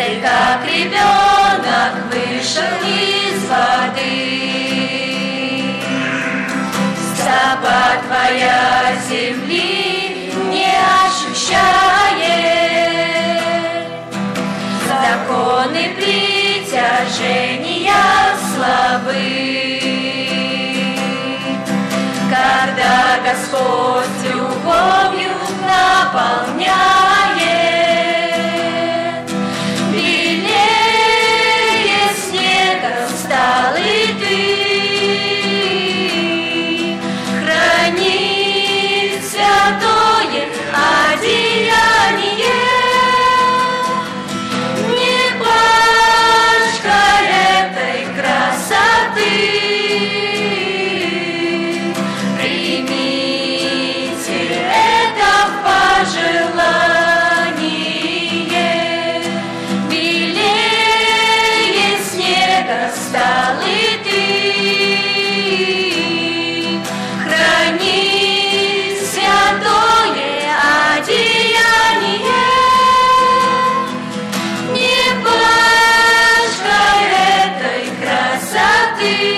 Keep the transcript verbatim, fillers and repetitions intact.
как ребенок вышел из воды. Стопа твоя земли не ощущает, законы притяжения слабы. Когда Господь любовью наполняет, белее снега стал и ты. Храни святое одеяние, не пачкай этой красоты. Примите это пожелание, белее снега стал и ты. Храни святое одеяние, не пачкай этой красоты.